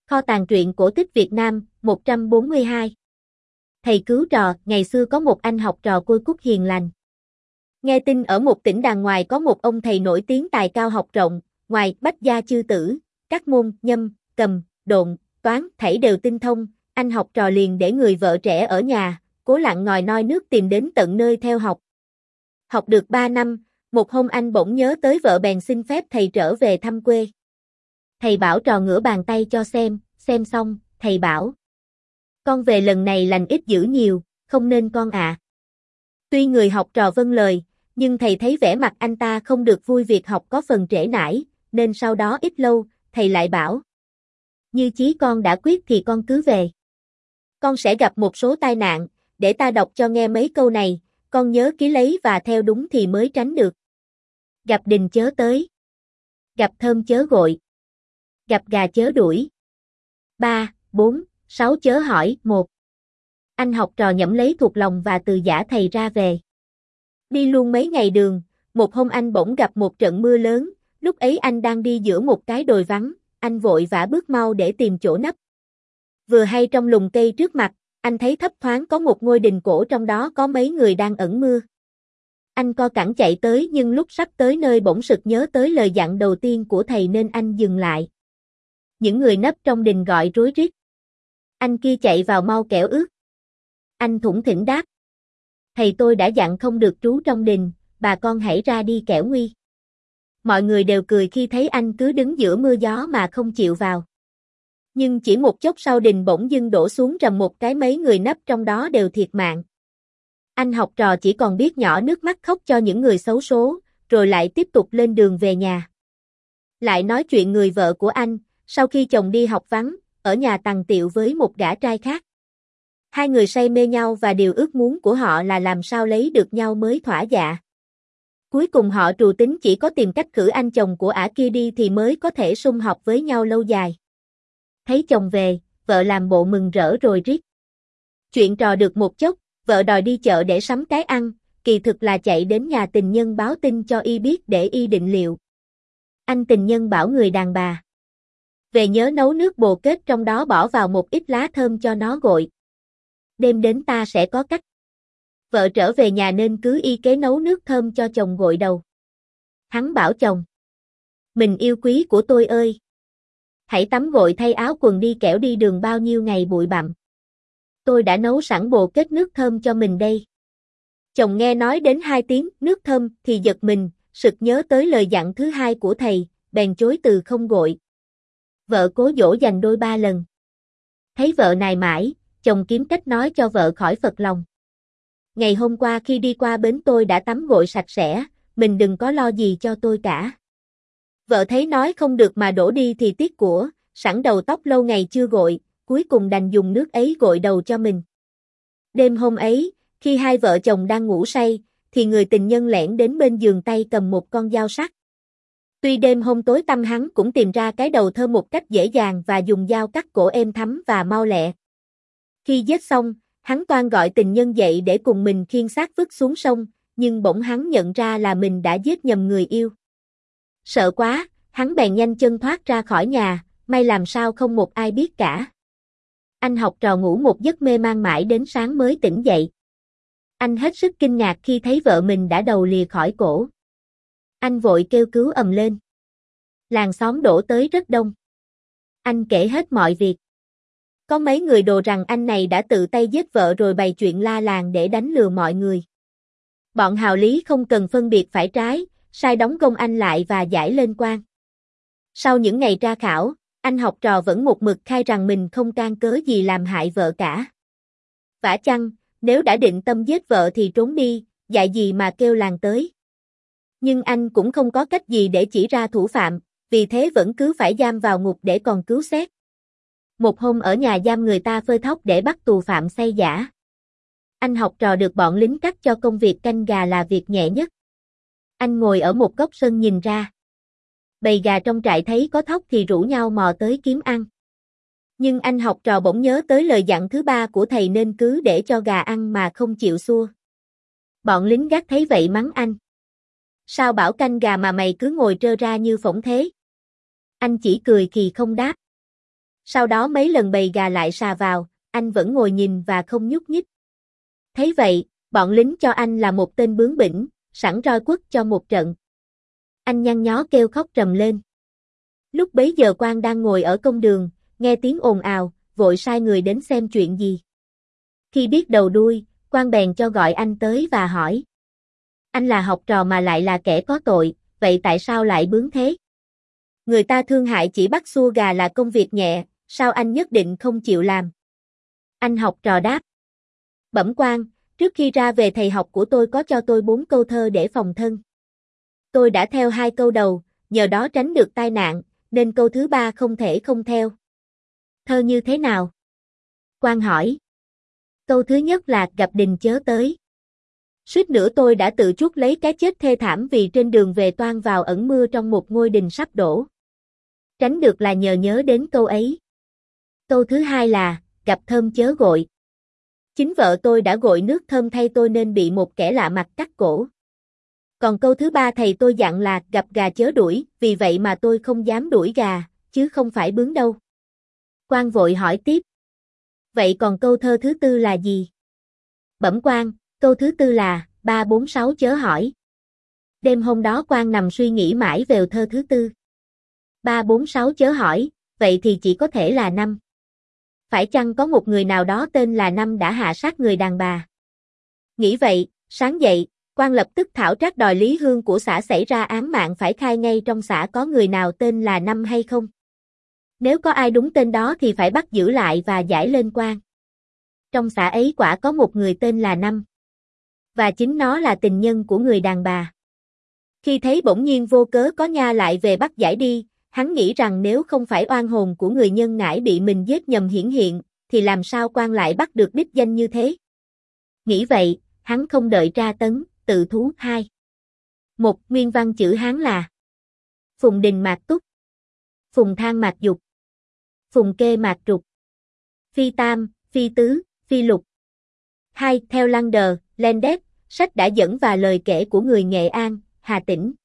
Kho tàng truyện cổ tích Việt Nam, 142. Thầy cứu trò, ngày xưa có một anh học trò côi cút hiền lành. Nghe tin ở một tỉnh đàng ngoài có một ông thầy nổi tiếng tài cao học rộng, ngoài bách gia chư tử, các môn, nhâm, cầm, độn, toán, thảy đều tinh thông, anh học trò liền để người vợ trẻ ở nhà, cố lặn ngòi noi nước tìm đến tận nơi theo học. Học được 3 năm, một hôm anh bỗng nhớ tới vợ bèn xin phép thầy trở về thăm quê. Thầy bảo trò ngửa bàn tay cho xem xong, thầy bảo. Con về lần này lành ít dữ nhiều, không nên con ạ. Tuy người học trò vâng lời, nhưng thầy thấy vẻ mặt anh ta không được vui việc học có phần trễ nải, nên sau đó ít lâu, thầy lại bảo. Như chí con đã quyết thì con cứ về. Con sẽ gặp một số tai nạn, để ta đọc cho nghe mấy câu này, con nhớ ký lấy và theo đúng thì mới tránh được. Gặp đình chớ tới. Gặp thơm chớ gội. Gặp gà chớ đuổi. 3, 4, 6 chớ hỏi. 1. Anh học trò nhẩm lấy thuộc lòng và từ giã thầy ra về. Đi luôn mấy ngày đường, một hôm anh bỗng gặp một trận mưa lớn, lúc ấy anh đang đi giữa một cái đồi vắng, anh vội vã bước mau để tìm chỗ nấp. Vừa hay trong lùm cây trước mặt, anh thấy thấp thoáng có một ngôi đình cổ, trong đó có mấy người đang ẩn mưa. Anh co cẳng chạy tới, nhưng lúc sắp tới nơi bỗng sực nhớ tới lời dặn đầu tiên của thầy nên anh dừng lại. Những người nấp trong đình gọi rối rít. Anh kia chạy vào mau kẻo ướt. Anh thủng thỉnh đáp. Thầy tôi đã dặn không được trú trong đình, bà con hãy ra đi kẻo nguy. Mọi người đều cười khi thấy anh cứ đứng giữa mưa gió mà không chịu vào. Nhưng chỉ một chốc sau đình bỗng dưng đổ xuống rầm một cái, mấy người nấp trong đó đều thiệt mạng. Anh học trò chỉ còn biết nhỏ nước mắt khóc cho những người xấu số, rồi lại tiếp tục lên đường về nhà. Lại nói chuyện người vợ của anh, sau khi chồng đi học vắng, ở nhà tằng tiệu với một gã trai khác. Hai người say mê nhau và điều ước muốn của họ là làm sao lấy được nhau mới thỏa dạ. Cuối cùng họ trù tính chỉ có tìm cách khử anh chồng của ả kia đi thì mới có thể sum họp với nhau lâu dài. Thấy chồng về, vợ làm bộ mừng rỡ rồi riết. Chuyện trò được một chốc, vợ đòi đi chợ để sắm cái ăn, kỳ thực là chạy đến nhà tình nhân báo tin cho y biết để y định liệu. Anh tình nhân bảo người đàn bà. Về nhớ nấu nước bồ kết, trong đó bỏ vào một ít lá thơm cho nó gội. Đêm đến ta sẽ có cách. Vợ trở về nhà nên cứ y kế nấu nước thơm cho chồng gội đầu. Hắn bảo chồng. Mình yêu quý của tôi ơi. Hãy tắm gội thay áo quần đi kẻo đi đường bao nhiêu ngày bụi bặm. Tôi đã nấu sẵn bồ kết nước thơm cho mình đây. Chồng nghe nói đến 2 tiếng nước thơm thì giật mình, sực nhớ tới lời dặn thứ hai của thầy, bèn chối từ không gội. Vợ cố dỗ dành đôi 3 lần. Thấy vợ nài mãi, chồng kiếm cách nói cho vợ khỏi phật lòng. Ngày hôm qua khi đi qua bến tôi đã tắm gội sạch sẽ, mình đừng có lo gì cho tôi cả. Vợ thấy nói không được mà đổ đi thì tiếc của, sẵn đầu tóc lâu ngày chưa gội, cuối cùng đành dùng nước ấy gội đầu cho mình. Đêm hôm ấy, khi hai vợ chồng đang ngủ say, thì người tình nhân lẻn đến bên giường tay cầm một con dao sắc. Tuy đêm hôm tối tăm hắn cũng tìm ra cái đầu thơm một cách dễ dàng và dùng dao cắt cổ êm thấm và mau lẹ. Khi giết xong, hắn toan gọi tình nhân dậy để cùng mình khiêng xác vứt xuống sông, nhưng bỗng hắn nhận ra là mình đã giết nhầm người yêu. Sợ quá, hắn bèn nhanh chân thoát ra khỏi nhà, may làm sao không một ai biết cả. Anh học trò ngủ một giấc mê man mãi đến sáng mới tỉnh dậy. Anh hết sức kinh ngạc khi thấy vợ mình đã đầu lìa khỏi cổ. Anh vội kêu cứu ầm lên. Làng xóm đổ tới rất đông. Anh kể hết mọi việc. Có mấy người đồ rằng anh này đã tự tay giết vợ rồi bày chuyện la làng để đánh lừa mọi người. Bọn hào lý không cần phân biệt phải trái, sai đóng gông anh lại và giải lên quan. Sau những ngày tra khảo, anh học trò vẫn một mực khai rằng mình không can cớ gì làm hại vợ cả. Vả chăng, nếu đã định tâm giết vợ thì trốn đi, dại gì mà kêu làng tới. Nhưng anh cũng không có cách gì để chỉ ra thủ phạm, vì thế vẫn cứ phải giam vào ngục để còn cứu xét. Một hôm ở nhà giam người ta phơi thóc để bắt tù phạm xây giả. Anh học trò được bọn lính cắt cho công việc canh gà là việc nhẹ nhất. Anh ngồi ở một góc sân nhìn ra. Bầy gà trong trại thấy có thóc thì rủ nhau mò tới kiếm ăn. Nhưng anh học trò bỗng nhớ tới lời dặn thứ 3 của thầy nên cứ để cho gà ăn mà không chịu xua. Bọn lính gác thấy vậy mắng anh. Sao bảo canh gà mà mày cứ ngồi trơ ra như phỗng thế? Anh chỉ cười khì không đáp. Sau đó mấy lần bầy gà lại sà vào, anh vẫn ngồi nhìn và không nhúc nhích. Thấy vậy, bọn lính cho anh là một tên bướng bỉnh, sẵn roi quất cho một trận. Anh nhăn nhó kêu khóc trầm lên. Lúc bấy giờ quan đang ngồi ở công đường, nghe tiếng ồn ào, vội sai người đến xem chuyện gì. Khi biết đầu đuôi, quan bèn cho gọi anh tới và hỏi. Anh là học trò mà lại là kẻ có tội, vậy tại sao lại bướng thế? Người ta thương hại chỉ bắt xua gà là công việc nhẹ, sao anh nhất định không chịu làm? Anh học trò đáp. Bẩm quan, trước khi ra về thầy học của tôi có cho tôi 4 câu thơ để phòng thân. Tôi đã theo 2 câu đầu, nhờ đó tránh được tai nạn, nên câu thứ 3 không thể không theo. Thơ như thế nào? Quan hỏi. Câu thứ nhất là gặp đình chớ tới. Suýt nữa tôi đã tự chuốc lấy cái chết thê thảm vì trên đường về toan vào ẩn mưa trong một ngôi đình sắp đổ. Tránh được là nhờ nhớ đến câu ấy. Câu thứ hai là gặp thơm chớ gội. Chính vợ tôi đã gội nước thơm thay tôi nên bị một kẻ lạ mặt cắt cổ. Còn câu thứ ba thầy tôi dặn là gặp gà chớ đuổi, vì vậy mà tôi không dám đuổi gà, chứ không phải bướng đâu. Quan vội hỏi tiếp. Vậy còn câu thơ thứ tư là gì? Bẩm quan, câu thứ tư là 3, 4, 6 chớ hỏi. Đêm hôm đó quan nằm suy nghĩ mãi về thơ thứ tư. 3, 4, 6 chớ hỏi, vậy thì chỉ có thể là 5. Phải chăng có một người nào đó tên là Năm đã hạ sát người đàn bà? Nghĩ vậy, sáng dậy, quan lập tức thảo trác đòi Lý Hương của xã xảy ra án mạng phải khai ngay trong xã có người nào tên là Năm hay không. Nếu có ai đúng tên đó thì phải bắt giữ lại và giải lên quan. Trong xã ấy quả có một người tên là Năm. Và chính nó là tình nhân của người đàn bà. Khi thấy bỗng nhiên vô cớ có nha lại về bắt giải đi, hắn nghĩ rằng nếu không phải oan hồn của người nhân ngãi bị mình giết nhầm hiển hiện, thì làm sao quan lại bắt được đích danh như thế. Nghĩ vậy, hắn không đợi tra tấn, tự thú 2. Một nguyên văn chữ Hán là Phùng đình mạc túc, Phùng thang mạc dục, Phùng kê mạc trục, Phi tam, Phi tứ, Phi lục. 2. Theo Lander, Landet, sách đã dẫn và lời kể của người Nghệ An, Hà Tĩnh.